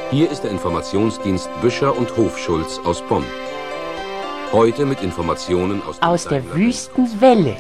Hier ist der Informationsdienst Büscher und Hofschulz aus Bonn. Heute mit Informationen aus der Wüstenwelle.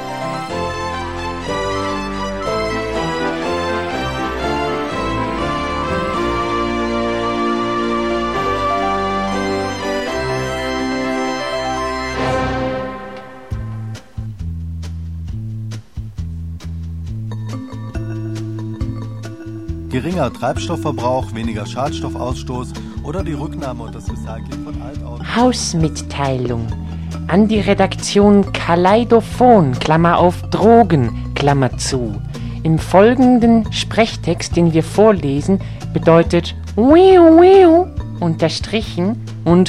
Geringer Treibstoffverbrauch, weniger Schadstoffausstoß oder die Rücknahme und das Recycling von Altautos. Hausmitteilung an die Redaktion Kaleidophon, Klammer auf Drogen, Klammer zu. Im folgenden Sprechtext, den wir vorlesen, bedeutet wiu wiu unterstrichen und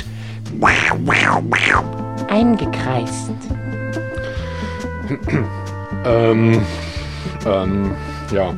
eingekreist. Ja.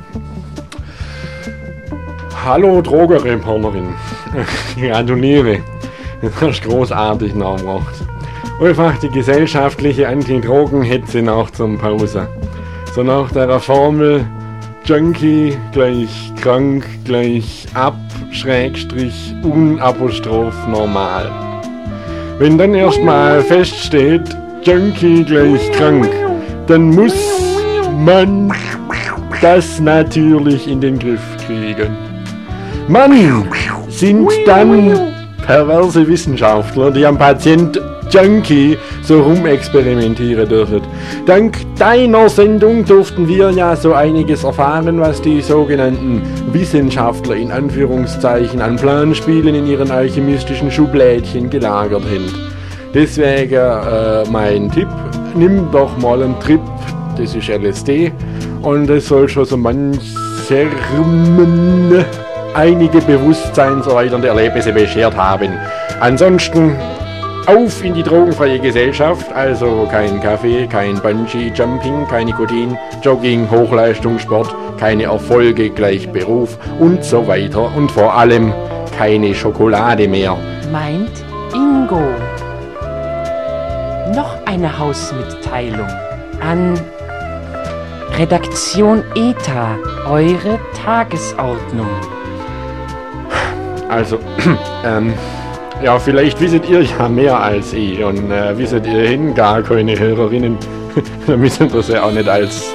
Hallo Drogenreporterin. Gratuliere. Das hast du großartig nachgebracht. Einfach die gesellschaftliche Anti-Drogen-Hetze nach zum Pause. So nach der Formel Junkie gleich krank gleich ab Schrägstrich unapostroph normal. Wenn dann erstmal feststeht Junkie gleich krank, dann muss man das natürlich in den Griff kriegen. Mann, sind dann perverse Wissenschaftler, die am Patient Junkie so rumexperimentieren dürfen. Dank deiner Sendung durften wir ja so einiges erfahren, was die sogenannten Wissenschaftler in Anführungszeichen an Planspielen in ihren alchemistischen Schublädchen gelagert haben. Deswegen mein Tipp, nimm doch mal einen Trip, das ist LSD und es soll schon so mancher einige bewusstseinserweiternde Erlebnisse beschert haben. Ansonsten auf in die drogenfreie Gesellschaft, also kein Kaffee, kein Bungee-Jumping, kein Nikotin, Jogging, Hochleistungssport, keine Erfolge gleich Beruf und so weiter und vor allem keine Schokolade mehr. Meint Ingo. Noch eine Hausmitteilung an Redaktion ETA, eure Tagesordnung. Also, ja, vielleicht wisset ihr ja mehr als ich und wisset ihr hin gar keine Hörerinnen, da müssen wir sie auch nicht als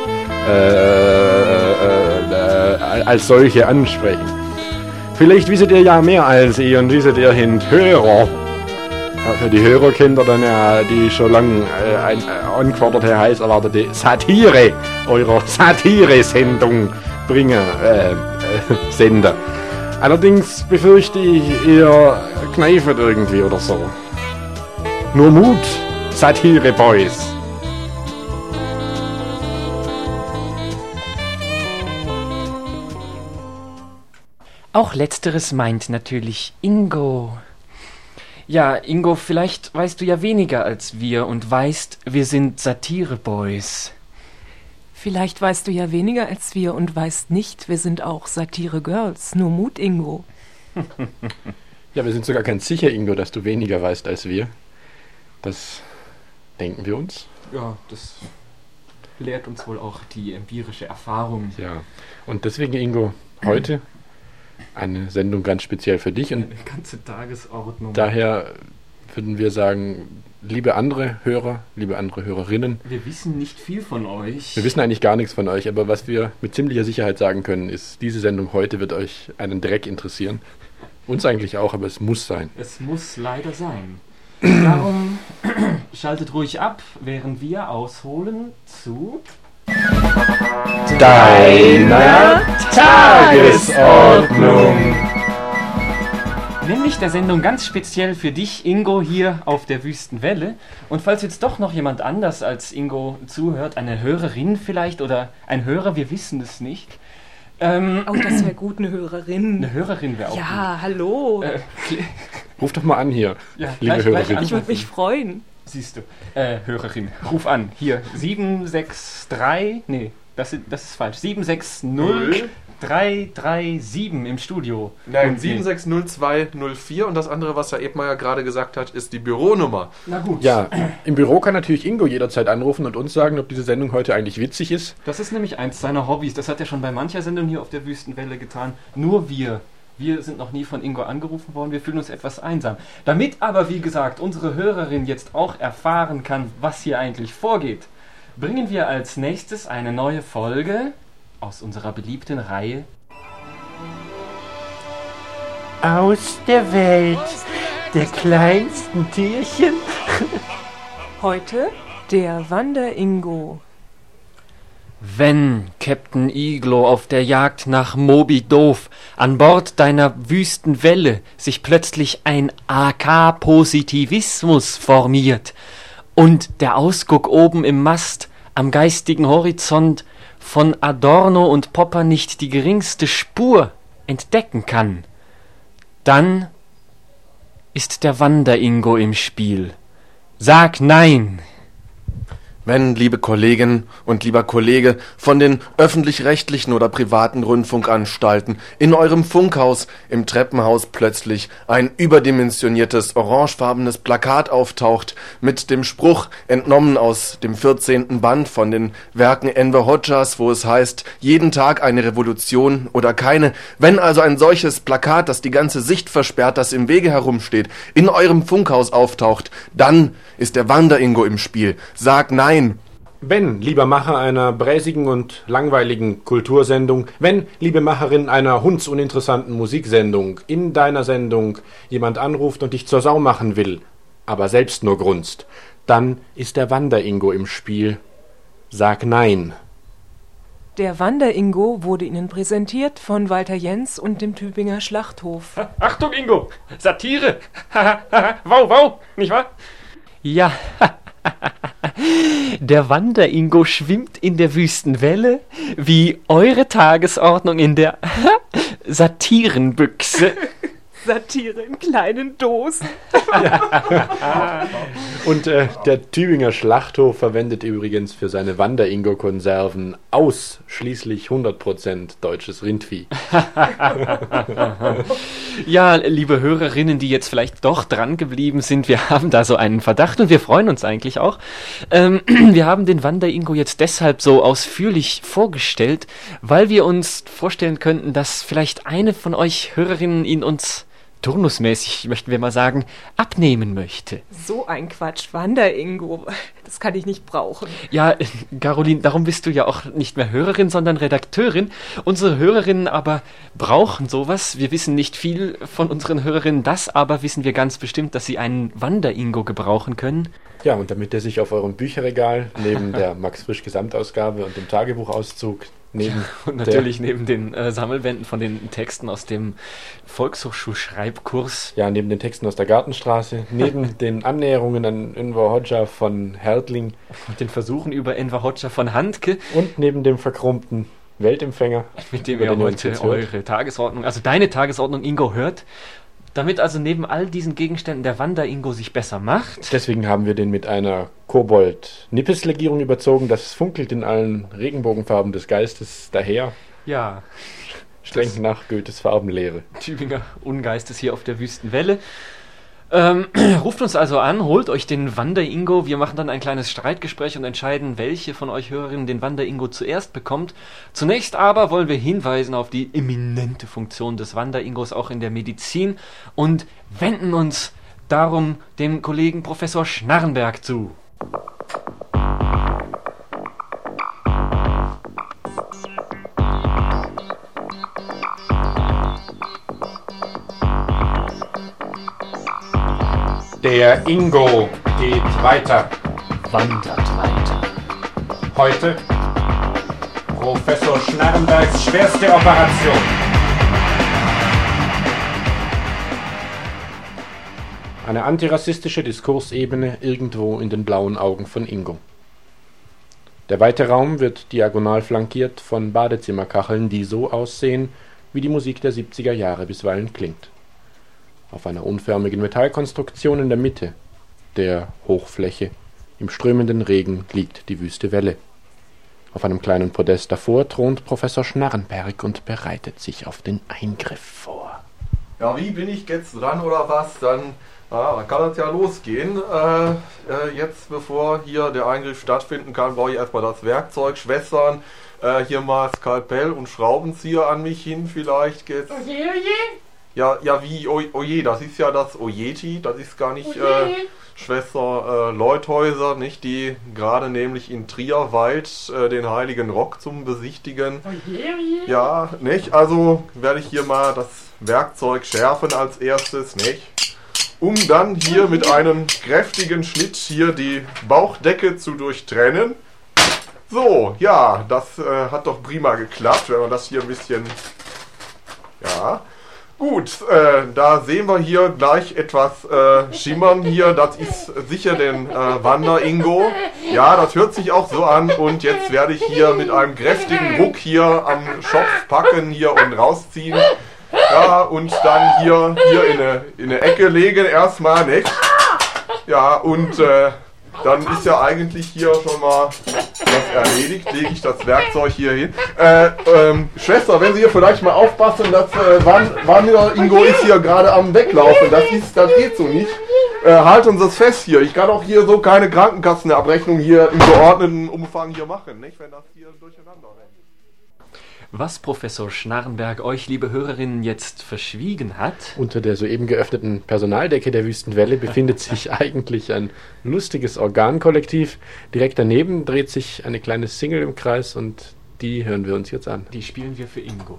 solche ansprechen. Vielleicht wisset ihr ja mehr als ich und wisset ihr hin Hörer. Ja, für die Hörer kennt ihr dann ja die schon lange angeforderte, heiß erwartete Satire eurer Satire-Sendung Sender. Allerdings befürchte ich, ihr kneifet irgendwie oder so. Nur Mut, Satire-Boys. Auch letzteres meint natürlich Ingo. Ja, Ingo, vielleicht weißt du ja weniger als wir und weißt, wir sind Satire-Boys. Vielleicht weißt du ja weniger als wir und weißt nicht, wir sind auch Satire-Girls. Nur Mut, Ingo. Ja, wir sind sogar ganz sicher, Ingo, dass du weniger weißt als wir. Das denken wir uns. Ja, das lehrt uns wohl auch die empirische Erfahrung. Ja, und deswegen, Ingo, heute eine Sendung ganz speziell für dich. Und eine ganze Tagesordnung. Daher würden wir sagen, liebe andere Hörer, liebe andere Hörerinnen. Wir wissen nicht viel von euch. Wir wissen eigentlich gar nichts von euch, aber was wir mit ziemlicher Sicherheit sagen können, ist, diese Sendung heute wird euch einen Dreck interessieren. Uns eigentlich auch, aber es muss sein. Es muss leider sein. Darum schaltet ruhig ab, während wir ausholen zu deiner Tagesordnung. Nämlich der Sendung ganz speziell für dich, Ingo, hier auf der Wüstenwelle. Und falls jetzt doch noch jemand anders als Ingo zuhört, eine Hörerin vielleicht oder ein Hörer, wir wissen es nicht. Oh, das wäre gut, eine Hörerin. Eine Hörerin wäre auch ja, gut. Hallo. Ruf doch mal an hier, ja, liebe Hörerin. Ich würde mich freuen. Siehst du, Hörerin, ruf an. Hier, 763, nee, das ist falsch. 760-337 im Studio. Nein, 760204 und das andere, was Herr Ebmeier gerade gesagt hat, ist die Büronummer. Na gut. Ja, im Büro kann natürlich Ingo jederzeit anrufen und uns sagen, ob diese Sendung heute eigentlich witzig ist. Das ist nämlich eins seiner Hobbys. Das hat er schon bei mancher Sendung hier auf der Wüstenwelle getan. Nur wir Wir sind noch nie von Ingo angerufen worden, wir fühlen uns etwas einsam. Damit aber, wie gesagt, unsere Hörerin jetzt auch erfahren kann, was hier eigentlich vorgeht, bringen wir als nächstes eine neue Folge aus unserer beliebten Reihe Aus der Welt der kleinsten Tierchen. Heute der Wander-Ingo. Wenn, Captain Iglo, auf der Jagd nach Moby Doof an Bord deiner Wüstenwelle sich plötzlich ein AK-Positivismus formiert und der Ausguck oben im Mast am geistigen Horizont von Adorno und Popper nicht die geringste Spur entdecken kann, dann ist der Wander-Ingo im Spiel. Sag nein! Wenn, liebe Kollegin und lieber Kollege, von den öffentlich-rechtlichen oder privaten Rundfunkanstalten in eurem Funkhaus im Treppenhaus plötzlich ein überdimensioniertes orangefarbenes Plakat auftaucht mit dem Spruch, entnommen aus dem 14. Band von den Werken Enver Hoxhas, wo es heißt, jeden Tag eine Revolution oder keine. Wenn also ein solches Plakat, das die ganze Sicht versperrt, das im Wege herumsteht, in eurem Funkhaus auftaucht, dann ist der Wander-Ingo im Spiel. Sag nein! Wenn, lieber Macher einer bräsigen und langweiligen Kultursendung, wenn, liebe Macherin einer hundsuninteressanten Musiksendung, in deiner Sendung jemand anruft und dich zur Sau machen will, aber selbst nur grunzt, dann ist der Wander-Ingo im Spiel. Sag nein. Der Wander-Ingo wurde Ihnen präsentiert von Walter Jens und dem Tübinger Schlachthof. Achtung, Ingo! Satire! Wow, wow, nicht wahr? Ja, der Wander-Ingo schwimmt in der Wüstenwelle wie eure Tagesordnung in der Satirenbüchse. Satire in kleinen Dosen. Und der Tübinger Schlachthof verwendet übrigens für seine Wander-Ingo-Konserven ausschließlich 100% deutsches Rindvieh. Ja, liebe Hörerinnen, die jetzt vielleicht doch dran geblieben sind, wir haben da so einen Verdacht und wir freuen uns eigentlich auch. Wir haben den Wander-Ingo jetzt deshalb so ausführlich vorgestellt, weil wir uns vorstellen könnten, dass vielleicht eine von euch Hörerinnen ihn uns turnusmäßig, möchten wir mal sagen, abnehmen möchte. So ein Quatsch, Wander-Ingo. Das kann ich nicht brauchen. Ja, Caroline, darum bist du ja auch nicht mehr Hörerin, sondern Redakteurin. Unsere Hörerinnen aber brauchen sowas. Wir wissen nicht viel von unseren Hörerinnen, das aber wissen wir ganz bestimmt, dass sie einen Wander-Ingo gebrauchen können. Ja, und damit er sich auf eurem Bücherregal neben der Max-Frisch-Gesamtausgabe und dem Tagebuchauszug und natürlich neben den Sammelbänden von den Texten aus dem Volkshochschulschreibkurs. Ja, neben den Texten aus der Gartenstraße, neben den Annäherungen an Enver Hoxha von Hertling. Und den Versuchen über Enver Hoxha von Handke. Und neben dem verchromten Weltempfänger. Mit dem ihr heute eure Tagesordnung, also deine Tagesordnung, Ingo, hört. Damit also neben all diesen Gegenständen der Wander-Ingo sich besser macht. Deswegen haben wir den mit einer Kobold-Nippes-Legierung überzogen. Das funkelt in allen Regenbogenfarben des Geistes daher. Ja. Streng nach Goethes Farbenlehre. Tübinger Ungeistes hier auf der Wüstenwelle. Ruft uns also an, holt euch den Wander-Ingo. Wir machen dann ein kleines Streitgespräch und entscheiden, welche von euch Hörerinnen den Wander-Ingo zuerst bekommt. Zunächst aber wollen wir hinweisen auf die eminente Funktion des Wander-Ingos auch in der Medizin und wenden uns darum dem Kollegen Professor Schnarrenberg zu. Der Ingo geht weiter. Wandert weiter. Heute Professor Schnarrenbergs schwerste Operation. Eine antirassistische Diskursebene irgendwo in den blauen Augen von Ingo. Der weite Raum wird diagonal flankiert von Badezimmerkacheln, die so aussehen, wie die Musik der 70er Jahre bisweilen klingt. Auf einer unförmigen Metallkonstruktion in der Mitte der Hochfläche im strömenden Regen liegt die wüste Welle. Auf einem kleinen Podest davor thront Professor Schnarrenberg und bereitet sich auf den Eingriff vor. Ja, wie bin ich jetzt dran oder was? Dann kann das ja losgehen. Jetzt, bevor hier der Eingriff stattfinden kann, brauche ich erstmal das Werkzeug, Schwestern, hier mal Skalpell und Schraubenzieher an mich hin. Vielleicht geht's. Oje, oje. Ja, wie, oje, das ist ja das Ojeti, das ist gar nicht Schwester Leuthäuser, nicht, die gerade nämlich in Trier weilt den Heiligen Rock zum Besichtigen. Ja, nicht, also werde ich hier mal das Werkzeug schärfen als erstes, nicht, um dann hier mit einem kräftigen Schnitt hier die Bauchdecke zu durchtrennen. So, ja, das hat doch prima geklappt, wenn man das hier ein bisschen, ja. Gut, da sehen wir hier gleich etwas schimmern hier. Das ist sicher den Wander-Ingo. Ja, das hört sich auch so an. Und jetzt werde ich hier mit einem kräftigen Ruck hier am Schopf packen hier und rausziehen. Ja, und dann hier in eine Ecke legen erstmal, nicht? Ja, und dann ist ja eigentlich hier schon mal das erledigt. Lege ich das Werkzeug hier hin. Schwester, wenn Sie hier vielleicht mal aufpassen, dass Wander-Ingo ist hier gerade am Weglaufen. Das geht so nicht. Halt uns das fest hier. Ich kann auch hier so keine Krankenkassenabrechnung hier im geordneten Umfang hier machen, nicht? Wenn das hier durcheinander rennt. Was Professor Schnarrenberg euch, liebe Hörerinnen, jetzt verschwiegen hat... Unter der soeben geöffneten Personaldecke der Wüstenwelle befindet sich eigentlich ein lustiges Organkollektiv. Direkt daneben dreht sich eine kleine Single im Kreis und die hören wir uns jetzt an. Die spielen wir für Ingo.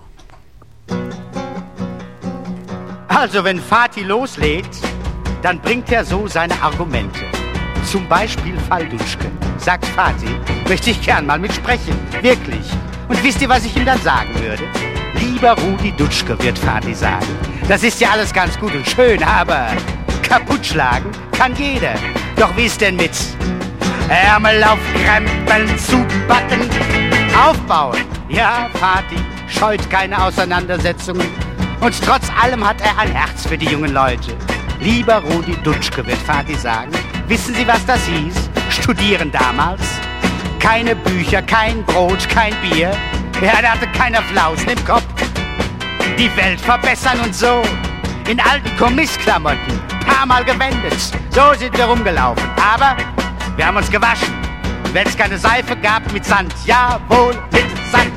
Also wenn Fatih loslegt, dann bringt er so seine Argumente. Zum Beispiel Falduschke. Sagt Fatih, möchte ich gern mal mitsprechen. Wirklich. Und wisst ihr, was ich ihm dann sagen würde? Lieber Rudi Dutschke, wird Fatih sagen. Das ist ja alles ganz gut und schön, aber kaputtschlagen kann jeder. Doch wie ist denn mit Ärmel aufkrempeln, zubacken, aufbauen? Ja, Fatih scheut keine Auseinandersetzungen. Und trotz allem hat er ein Herz für die jungen Leute. Lieber Rudi Dutschke, wird Fatih sagen. Wissen Sie, was das hieß? Studieren damals. Keine Bücher, kein Brot, kein Bier. Er hatte keine Flausen im Kopf. Die Welt verbessern und so. In alten Kommissklamotten, paar Mal gewendet. So sind wir rumgelaufen. Aber wir haben uns gewaschen. Wenn es keine Seife gab, mit Sand. Jawohl, mit Sand.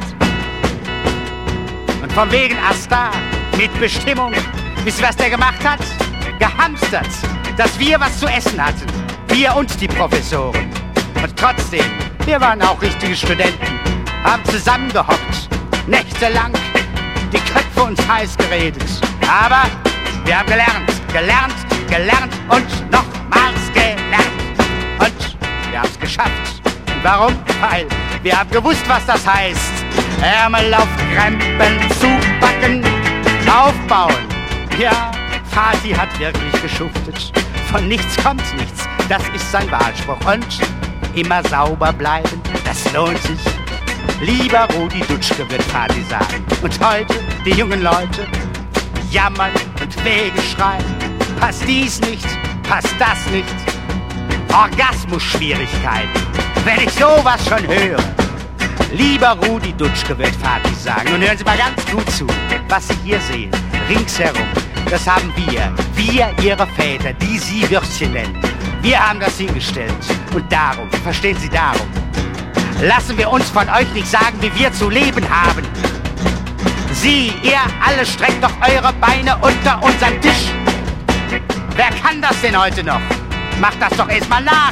Und von wegen Asta, mit Bestimmung. Wisst ihr, was der gemacht hat? Gehamstert, dass wir was zu essen hatten. Wir und die Professoren. Und trotzdem, wir waren auch richtige Studenten, haben zusammengehockt, nächtelang, die Köpfe uns heiß geredet. Aber wir haben gelernt und nochmals gelernt. Und wir haben es geschafft. Und warum? Weil wir haben gewusst, was das heißt. Ärmel aufkrempeln, zubacken, aufbauen. Ja, Fatih hat wirklich geschuftet. Von nichts kommt nichts, das ist sein Wahlspruch. Und immer sauber bleiben, das lohnt sich. Lieber Rudi Dutschke, wird Fatih sagen. Und heute, die jungen Leute, jammern und Wege schreien. Passt dies nicht, passt das nicht. Orgasmus-Schwierigkeiten, wenn ich sowas schon höre. Lieber Rudi Dutschke, wird Fatih sagen. Und hören Sie mal ganz gut zu, was Sie hier sehen, ringsherum. Das haben wir, Ihre Väter, die Sie Würstchen nennen. Wir haben das hingestellt. Und darum, verstehen Sie, darum, lassen wir uns von euch nicht sagen, wie wir zu leben haben. Sie, ihr alle, streckt doch eure Beine unter unseren Tisch. Wer kann das denn heute noch? Macht das doch erstmal nach.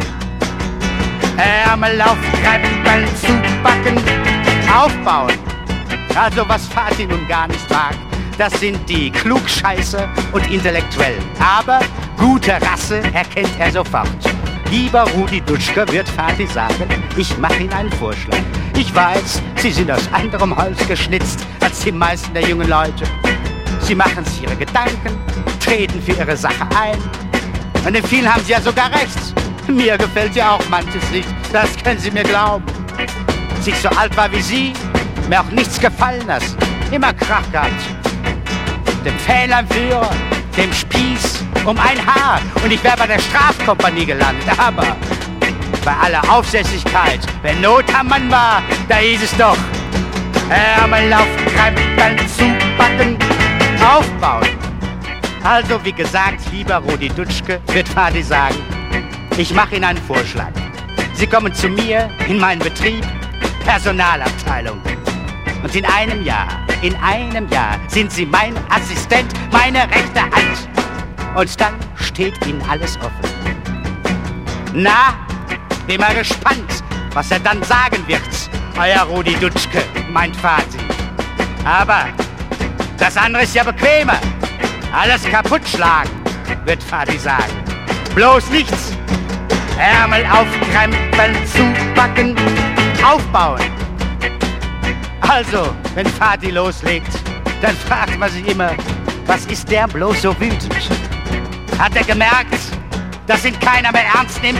Ärmel aufkrempeln, zubacken, aufbauen. Also was Fatih nun gar nicht mag, das sind die Klugscheißer und Intellektuellen. Aber gute Rasse erkennt er sofort. Lieber Rudi Dutschke, wird Fatih sagen, ich mache Ihnen einen Vorschlag. Ich weiß, Sie sind aus anderem Holz geschnitzt als die meisten der jungen Leute. Sie machen sich ihre Gedanken, treten für ihre Sache ein. Und in vielen haben Sie ja sogar recht. Mir gefällt ja auch manches nicht, das können Sie mir glauben. Als ich so alt war wie Sie, mir auch nichts gefallen hat, immer Krach gehabt. Dem Fähnlein-Führer, dem Spieß, um ein Haar und ich wäre bei der Strafkompanie gelandet. Aber bei aller Aufsässigkeit, wenn Not am Mann war, da hieß es doch, Ärmel aufkrempeln, zubacken, aufbauen. Also wie gesagt, lieber Rudi Dutschke, wird Fatih sagen, ich mache Ihnen einen Vorschlag. Sie kommen zu mir in meinen Betrieb, Personalabteilung. Und in einem Jahr In einem Jahr sind Sie mein Assistent, meine rechte Hand. Und dann steht Ihnen alles offen. Na, bin mal gespannt, was er dann sagen wird, euer Rudi Dutschke, mein Vati. Aber das andere ist ja bequemer. Alles kaputtschlagen, wird Vati sagen. Bloß nichts. Ärmel aufkrempeln, zupacken, aufbauen. Also, wenn Vati loslegt, dann fragt man sich immer, was ist der bloß so wütend? Hat er gemerkt, dass ihn keiner mehr ernst nimmt?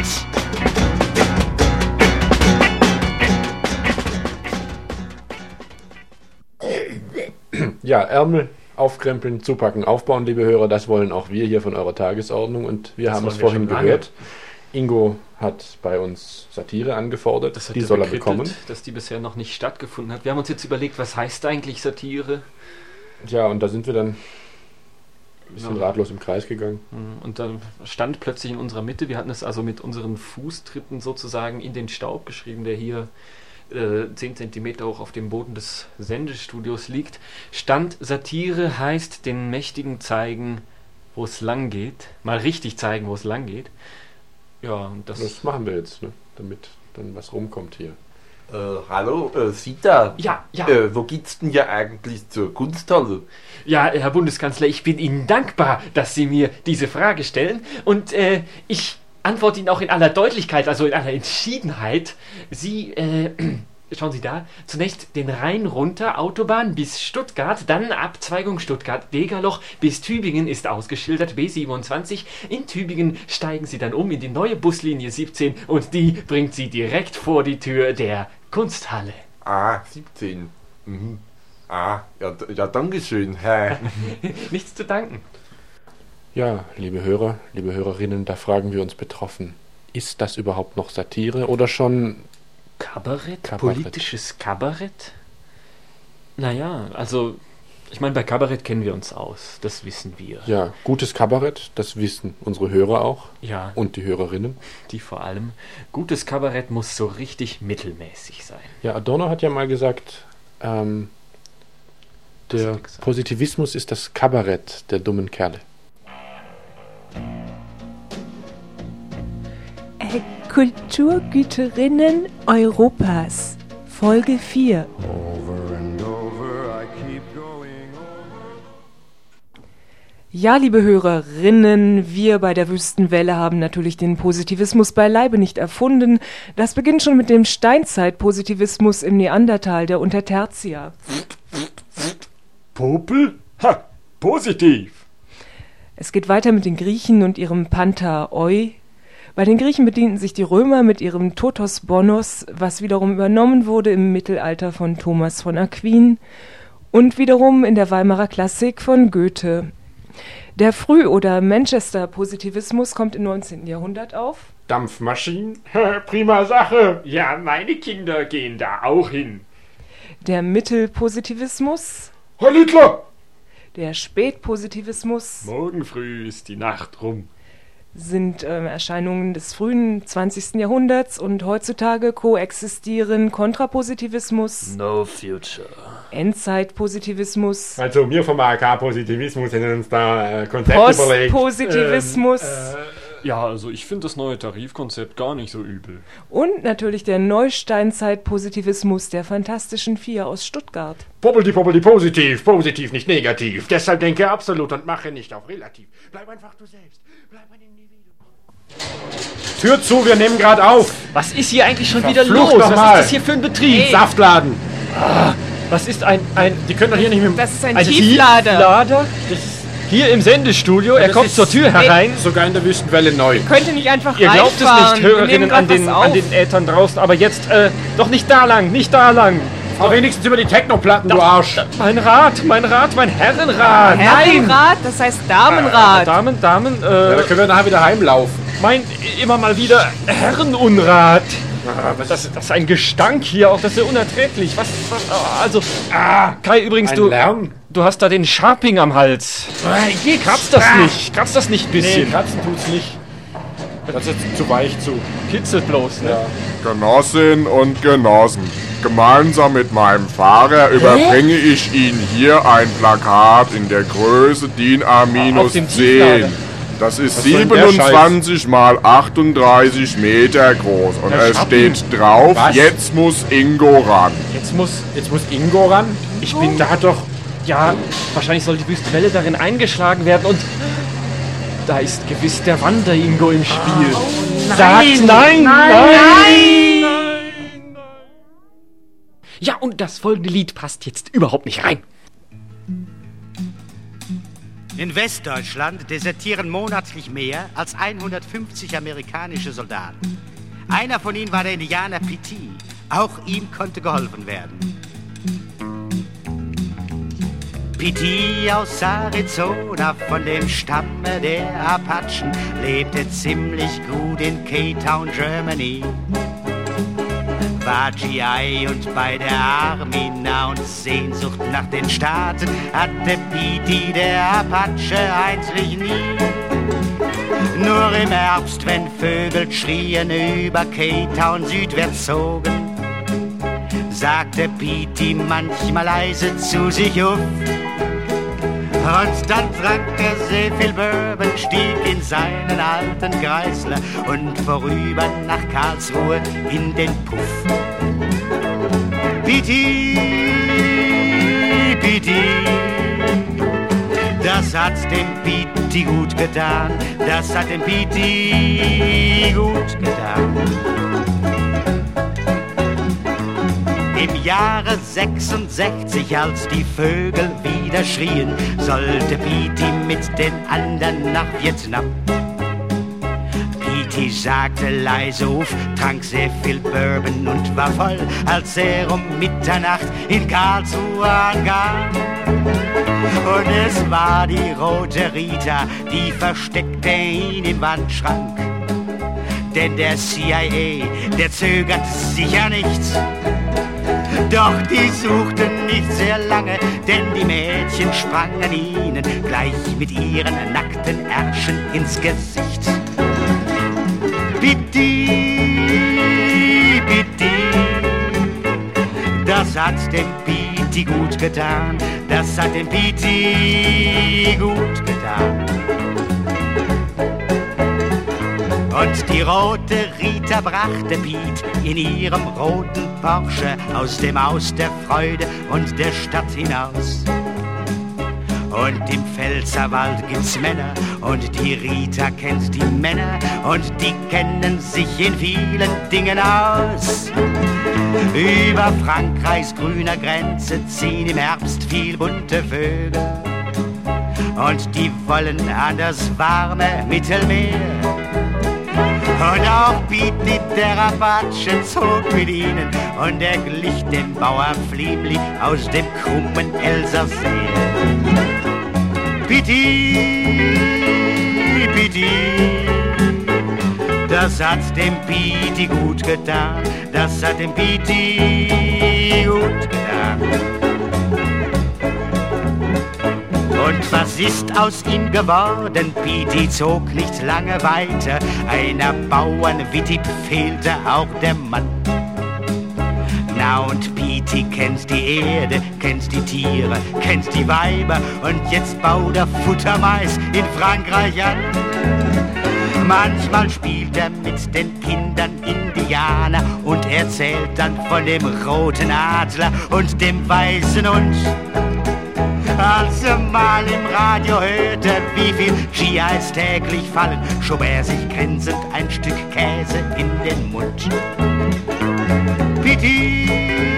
Ja, Ärmel aufkrempeln, zupacken, aufbauen, liebe Hörer, das wollen auch wir hier von eurer Tagesordnung und wir haben es vorhin gehört. Ingo hat bei uns Satire angefordert, die soll er bekommen. Dass die bisher noch nicht stattgefunden hat. Wir haben uns jetzt überlegt, was heißt eigentlich Satire? Ja, und da sind wir dann ein bisschen ratlos im Kreis gegangen. Und dann stand plötzlich in unserer Mitte, wir hatten es also mit unseren Fußtritten sozusagen in den Staub geschrieben, der hier 10 Zentimeter hoch auf dem Boden des Sendestudios liegt, stand: Satire heißt den Mächtigen zeigen, wo es lang geht. Mal richtig zeigen, wo es lang geht. Ja, und das machen wir jetzt, ne? Damit dann was rumkommt hier. Hallo, Sita. Ja. Wo geht's denn hier eigentlich zur Kunsthalle? Ja, Herr Bundeskanzler, ich bin Ihnen dankbar, dass Sie mir diese Frage stellen. Und ich antworte Ihnen auch in aller Deutlichkeit, also in aller Entschiedenheit. Sie, schauen Sie da, zunächst den Rhein runter, Autobahn bis Stuttgart, dann Abzweigung Stuttgart-Degerloch bis Tübingen ist ausgeschildert, B27. In Tübingen steigen Sie dann um in die neue Buslinie 17 und die bringt Sie direkt vor die Tür der Kunsthalle. Ah, 17. Mhm. Ah, ja, danke schön. Nichts zu danken. Ja, liebe Hörer, liebe Hörerinnen, da fragen wir uns betroffen, ist das überhaupt noch Satire oder schon Kabarett? Politisches Kabarett? Naja, also, ich meine, bei Kabarett kennen wir uns aus, das wissen wir. Ja, gutes Kabarett, das wissen unsere Hörer auch. Ja. Und die Hörerinnen. Die vor allem. Gutes Kabarett muss so richtig mittelmäßig sein. Ja, Adorno hat ja mal gesagt, der Positivismus ist das Kabarett der dummen Kerle. Kulturgüterinnen Europas, Folge 4. Ja, liebe Hörerinnen, wir bei der Wüstenwelle haben natürlich den Positivismus beileibe nicht erfunden. Das beginnt schon mit dem Steinzeit-Positivismus im Neandertal der Untertertia. Popel? Ha, positiv! Es geht weiter mit den Griechen und ihrem Panthaoi. Bei den Griechen bedienten sich die Römer mit ihrem Totos Bonos, was wiederum übernommen wurde im Mittelalter von Thomas von Aquin und wiederum in der Weimarer Klassik von Goethe. Der Früh- oder Manchester-Positivismus kommt im 19. Jahrhundert auf. Dampfmaschinen? Prima Sache! Ja, meine Kinder gehen da auch hin. Der Mittelpositivismus. Heil Hitler! Der Spätpositivismus. Morgen früh ist die Nacht rum. Sind Erscheinungen des frühen 20. Jahrhunderts und heutzutage koexistieren Kontrapositivismus, No future, Endzeitpositivismus, also wir vom AK-Positivismus hätten uns da Konzept überlegt. Postpositivismus. Ja, also ich finde das neue Tarifkonzept gar nicht so übel. Und natürlich der Neusteinzeit-Positivismus der Fantastischen Vier aus Stuttgart. Poppeldi, positiv, positiv, nicht negativ. Deshalb denke absolut und mache nicht auf relativ. Bleib einfach du selbst. Bleib ein Individuum. Tür zu, wir nehmen gerade auf. Was ist hier eigentlich schon Verflucht wieder los? Was ist das hier für ein Betrieb? Hey. Saftladen. Was ist ein... Die können doch hier nicht mit... Das ist ein Tieflader. Das ist hier im Sendestudio. Er kommt zur Tür herein. Sogar in der Wüstenwelle neu. Könnt ihr nicht einfach Ihr glaubt es reinfahren? nicht, Hörerinnen an den Äthern draußen. Aber jetzt, doch nicht da lang, nicht da lang. Aber wenigstens über die Technoplatten, du Arsch. Mein Herrenrad. Herrenrad, das heißt Damenrad. Damen, ja, da können wir nachher wieder heimlaufen. Immer mal wieder Herrenunrat. Das ist ein Gestank hier auch, das ist ja unerträglich. Kai, übrigens, du hast da den Sharping am Hals. Kratzt das nicht ein bisschen? Nee, kratzen tut's nicht. Das ist jetzt zu weich zu. Kitzelt bloß, ne? Ja. Genossinnen und Genossen, gemeinsam mit meinem Fahrer überbringe ich Ihnen hier ein Plakat in der Größe DIN A-10. Das ist 27 mal 38 Meter groß und es steht drauf, jetzt muss Ingo ran. Jetzt muss Ingo ran? Ich bin da doch... Ja, wahrscheinlich soll die Wüstenwelle darin eingeschlagen werden und... Da ist gewiss der Wander-Ingo im Spiel. Sagt nein! Ja, und das folgende Lied passt jetzt überhaupt nicht rein. In Westdeutschland desertieren monatlich mehr als 150 amerikanische Soldaten. Einer von ihnen war der Indianer P.T. Auch ihm konnte geholfen werden. P.T. aus Arizona von dem Stamme der Apachen lebte ziemlich gut in K-Town, Germany. War GI und bei der Army nah und Sehnsucht nach den Staaten hatte P.T. der Apache einzig nie. Nur im Herbst, wenn Vögel schrien über K-Town südwärts zogen, sagte P.T. manchmal leise zu sich auf. Und dann trank er sehr viel Bourbon, stieg in seinen alten Kreisler und vorüber nach Karlsruhe in den Puff. P.T., P.T., das hat dem P.T. gut getan, das hat dem P.T. gut getan. Im Jahre 66, als die Vögel wieder schrien, sollte P.T. mit den anderen nach Vietnam. P.T. sagte leise auf, trank sehr viel Bourbon und war voll, als er um Mitternacht in Karlsruhe ankam. Und es war die rote Rita, die versteckte ihn im Wandschrank. Denn der CIA, der zögert sicher nichts. Doch die suchten nicht sehr lange, denn die Mädchen sprangen ihnen gleich mit ihren nackten Ärschen ins Gesicht. Bitte, bitte, das hat dem P.T. gut getan, das hat dem P.T. gut getan. Und die rote Rita brachte Piet in ihrem roten Porsche aus dem Haus der Freude und der Stadt hinaus. Und im Pfälzerwald gibt's Männer und die Rita kennt die Männer und die kennen sich in vielen Dingen aus. Über Frankreichs grüner Grenze ziehen im Herbst viel bunte Vögel und die wollen an das warme Mittelmeer. Und auch P.T. der Apache zog mit ihnen und er glich dem Bauer Fliemli aus dem krummen Elsassee. P.T., P.T., das hat dem P.T. gut getan, das hat dem P.T. gut getan. Und was ist aus ihm geworden? P.T. zog nicht lange weiter. Einer Bauernwittib fehlte auch der Mann. Na und P.T. kennt die Erde, kennt die Tiere, kennt die Weiber und jetzt baut er Futtermais in Frankreich an. Manchmal spielt er mit den Kindern Indianer und erzählt dann von dem roten Adler und dem weißen Hund. Als er mal im Radio hörte, wie viel GIs täglich fallen, schob er sich grinsend ein Stück Käse in den Mund. P.T.,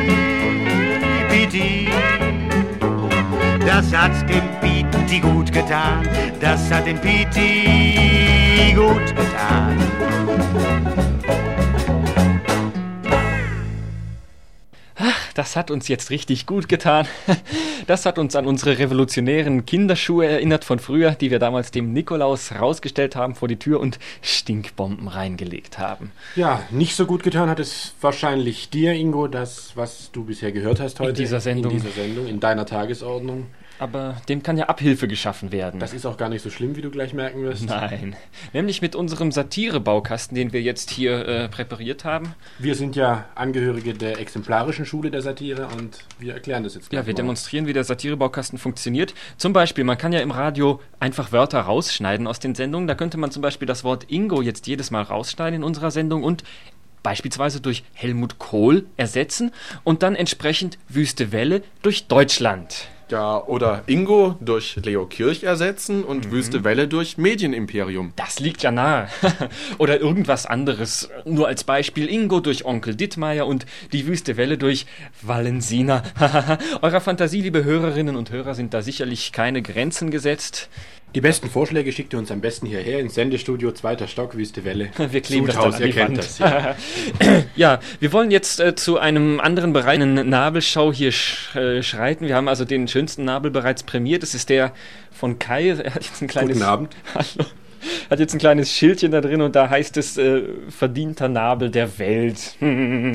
P.T., das hat dem P.T. gut getan, das hat dem P.T. gut getan. Das hat uns jetzt richtig gut getan. Das hat uns an unsere revolutionären Kinderschuhe erinnert von früher, die wir damals dem Nikolaus rausgestellt haben vor die Tür und Stinkbomben reingelegt haben. Ja, nicht so gut getan hat es wahrscheinlich dir, Ingo, das, was du bisher gehört hast heute. In dieser Sendung, in deiner Tagesordnung. Aber dem kann ja Abhilfe geschaffen werden. Das ist auch gar nicht so schlimm, wie du gleich merken wirst. Nein, nämlich mit unserem Satire-Baukasten, den wir jetzt hier präpariert haben. Wir sind ja Angehörige der exemplarischen Schule der Satire und wir erklären das jetzt gleich. Ja, wir mal. demonstrieren, wie der Satire-Baukasten funktioniert. Zum Beispiel, man kann ja im Radio einfach Wörter rausschneiden aus den Sendungen. Da könnte man zum Beispiel das Wort Ingo jetzt jedes Mal rausschneiden in unserer Sendung und beispielsweise durch Helmut Kohl ersetzen und dann entsprechend Wüste Welle durch Deutschland. Ja, oder Ingo durch Leo Kirch ersetzen und Wüste Welle durch Medienimperium. Das liegt ja nahe. Oder irgendwas anderes. Nur als Beispiel Ingo durch Onkel Dittmeier und die Wüste Welle durch Valensina. Eurer Fantasie, liebe Hörerinnen und Hörer, sind da sicherlich keine Grenzen gesetzt. Die besten Vorschläge schickt ihr uns am besten hierher ins Sendestudio, 2. Stock, Wüste Welle. Wir kleben das dann an die Wand. Das, ja. Ja, wir wollen jetzt zu einem anderen Bereich, eine Nabelschau hier schreiten. Wir haben also den schönsten Nabel bereits prämiert. Das ist der von Kai. Er hat jetzt ein kleines... Guten Abend. Hallo. Hat jetzt ein kleines Schildchen da drin und da heißt es verdienter Nabel der Welt. Da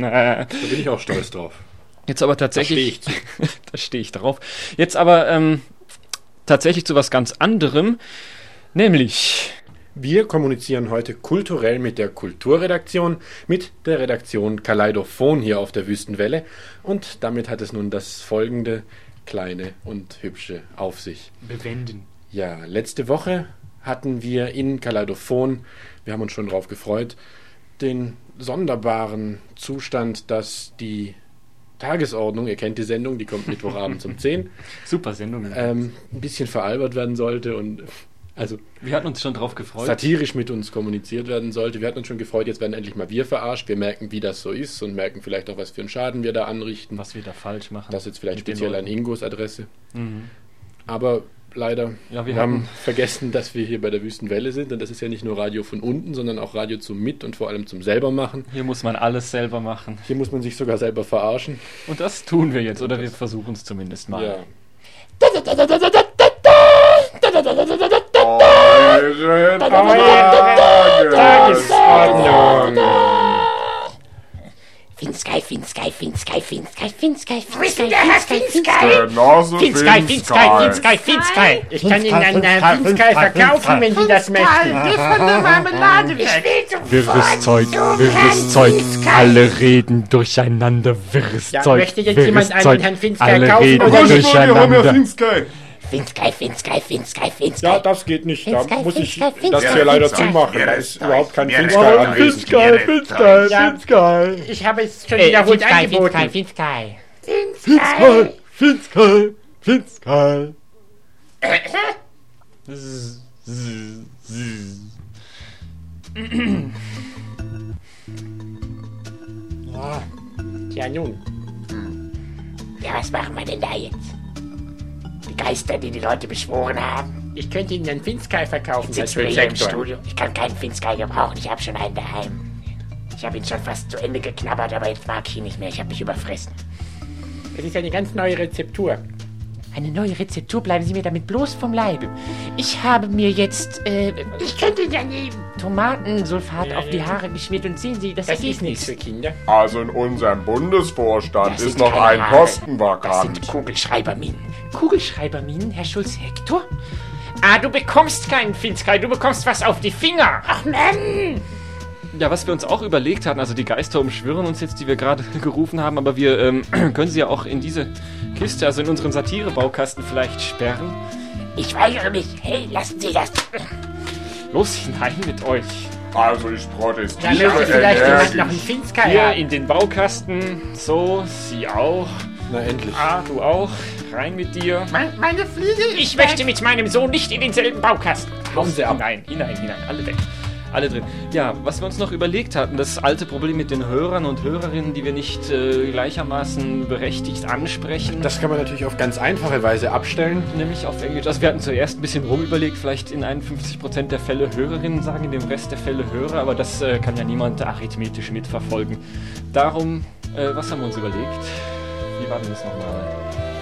bin ich auch stolz drauf. Jetzt aber tatsächlich... Da stehe ich zu. Da stehe ich drauf. Jetzt aber... tatsächlich zu was ganz anderem, nämlich... Wir kommunizieren heute kulturell mit der Kulturredaktion, mit der Redaktion Kaleidophon hier auf der Wüstenwelle und damit hat es nun das folgende kleine und hübsche auf sich. Bewenden. Ja, letzte Woche hatten wir in Kaleidophon, wir haben uns schon drauf gefreut, den sonderbaren Zustand, dass die Tagesordnung, ihr kennt die Sendung, die kommt Mittwochabends um 10. Super Sendung. Ein bisschen veralbert werden sollte und also wir hatten uns schon drauf gefreut. Satirisch mit uns kommuniziert werden sollte. Wir hatten uns schon gefreut, jetzt werden endlich mal wir verarscht. Wir merken, wie das so ist und merken vielleicht auch, was für einen Schaden wir da anrichten. Was wir da falsch machen. Das jetzt vielleicht speziell an Ingos Adresse. Mhm. Aber leider, ja, wir haben vergessen, dass wir hier bei der Wüstenwelle sind und das ist ja nicht nur Radio von unten, sondern auch Radio zum Mit- und vor allem zum Selbermachen. Hier muss man alles selber machen. Hier muss man sich sogar selber verarschen. Und das tun wir jetzt, oder wir versuchen es zumindest mal. Ja. Tagesordnung. Finskei, Finskei, Finskei, Finskei, Finskei, Wo ist denn der Herr Finskei? Finskei, Finskei, Finskei. Ich kann Ihnen einen Finskei verkaufen, wenn Sie das möchten. Der von der Marmelade weg. Wirres Zeug, alle reden durcheinander, wirres Ja, Zeug, möchte jetzt jemand einen Herrn Finskei alle kaufen? reden Oder durcheinander. Finskei, Finskei, Finskei, Finskei. Ja, das geht nicht. Da Finskei, muss ich Finskei, das Finskei, hier leider Finskei. zumachen. Ja, Da das ist ist überhaupt kein ja, Finskei anwesend. Finskei. Ich habe es schon wiederholt angeboten. Finskei. Finskei. Ja, nun. Ja, was machen wir denn da jetzt? Die Geister, die Leute beschworen haben. Ich könnte Ihnen einen Finskei verkaufen. Jetzt sitzen wir hier im Studio. Ich kann keinen Finskei gebrauchen, ich habe schon einen daheim. Ich habe ihn schon fast zu Ende geknabbert, aber jetzt mag ich ihn nicht mehr. Ich habe mich überfressen. Es ist eine ganz neue Rezeptur. Eine neue Rezeptur, bleiben Sie mir damit bloß vom Leibe. Ich habe mir jetzt, ich könnte ja nehmen, Tomatensulfat auf die Haare geschmiert und sehen Sie, das ist nichts nichts für Kinder. Also in unserem Bundesvorstand Das ist sind noch keine ein Haare. Posten Das vakant. sind Kugelschreiberminen. Kugelschreiberminen, Herr Schulz-Hector? Ah, du bekommst keinen Finskei, du bekommst was auf die Finger. Ach Mann! Ja, was wir uns auch überlegt hatten, also die Geister umschwirren uns jetzt, die wir gerade gerufen haben, aber wir können sie ja auch in diese Kiste, also in unseren Satirebaukasten vielleicht sperren. Ich weigere mich. Hey, lassen Sie das. Los, hinein mit euch. Also ich Da protestiere möchte vielleicht jemand noch einen energisch. Finskei Hier haben. in den Baukasten. So, Sie auch. Na endlich. Ah, du auch. Rein mit dir. Meine Fliege. Ich möchte mit meinem Sohn nicht in denselben Baukasten. Hauen Sie ab. Hinein. Alle weg. Alle drin. Ja, was wir uns noch überlegt hatten, das alte Problem mit den Hörern und Hörerinnen, die wir nicht gleichermaßen berechtigt ansprechen. Das kann man natürlich auf ganz einfache Weise abstellen. Nämlich auf Englisch. Also wir hatten zuerst ein bisschen rumüberlegt, vielleicht in 51% der Fälle Hörerinnen sagen, in dem Rest der Fälle Hörer, aber das kann ja niemand arithmetisch mitverfolgen. Darum, was haben wir uns überlegt? Wie war denn das nochmal?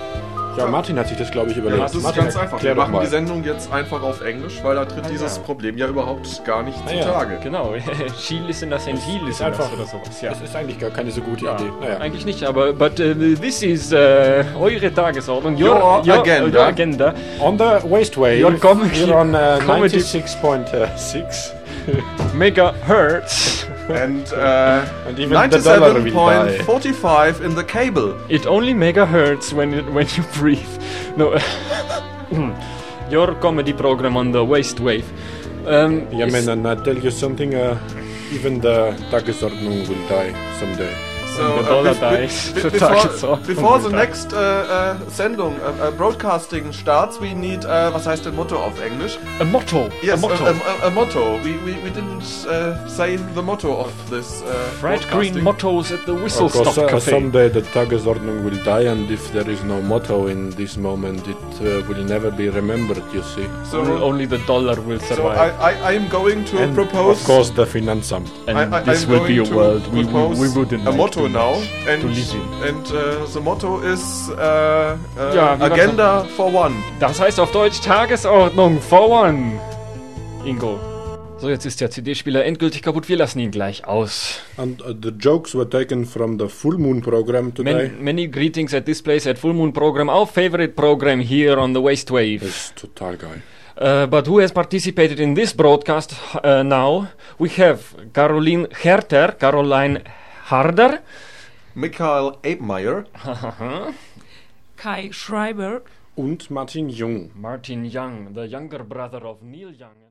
Ja, Martin hat sich das, glaube ich, überlegt. Ja, das ist Martin, ganz einfach. klär Wir doch machen mal. die Sendung jetzt einfach auf Englisch, weil da tritt dieses Problem ja überhaupt gar nicht zutage. Genau, she listeners and he listeners einfach oder sowas. Ja. Das ist eigentlich gar keine so gute Idee. Naja. Eigentlich nicht, aber this is eure Tagesordnung, your agenda. On the Wastewave, Your here on comedy 96.6 megahertz. And even the dollar will die. 97.45 in the cable. It only megahertz when you breathe. No, your comedy program on the Wastewave. Yeah, man, and I tell you something, even the Tagesordnung will die someday. So, the dollar dies. Before the next Sendung, broadcasting starts, we need, was heißt der Motto auf Englisch? A motto. Yes, a motto. A motto. We didn't say the motto of this Bright green mottos at the Whistle Stop Cafe. Someday the Tagesordnung will die, and if there is no motto in this moment, it will never be remembered, you see. So only the dollar will survive. So I am going to and propose... of course the Finanzamt. And this will be a world we wouldn't a motto now, and the motto is Agenda for One. Das heißt auf Deutsch Tagesordnung for One. Ingo. So, jetzt ist der CD-Spieler endgültig kaputt. Wir lassen ihn gleich aus. And the jokes were taken from the Full Moon program today. Many greetings at this place at Full Moon program. Our favorite program here on the Wastewave. Das ist total geil. But who has participated in this broadcast now? We have Caroline Harder, Michael Abemeyer, Kai Schreiber und Martin Jung. Martin Young, the younger brother of Neil Young.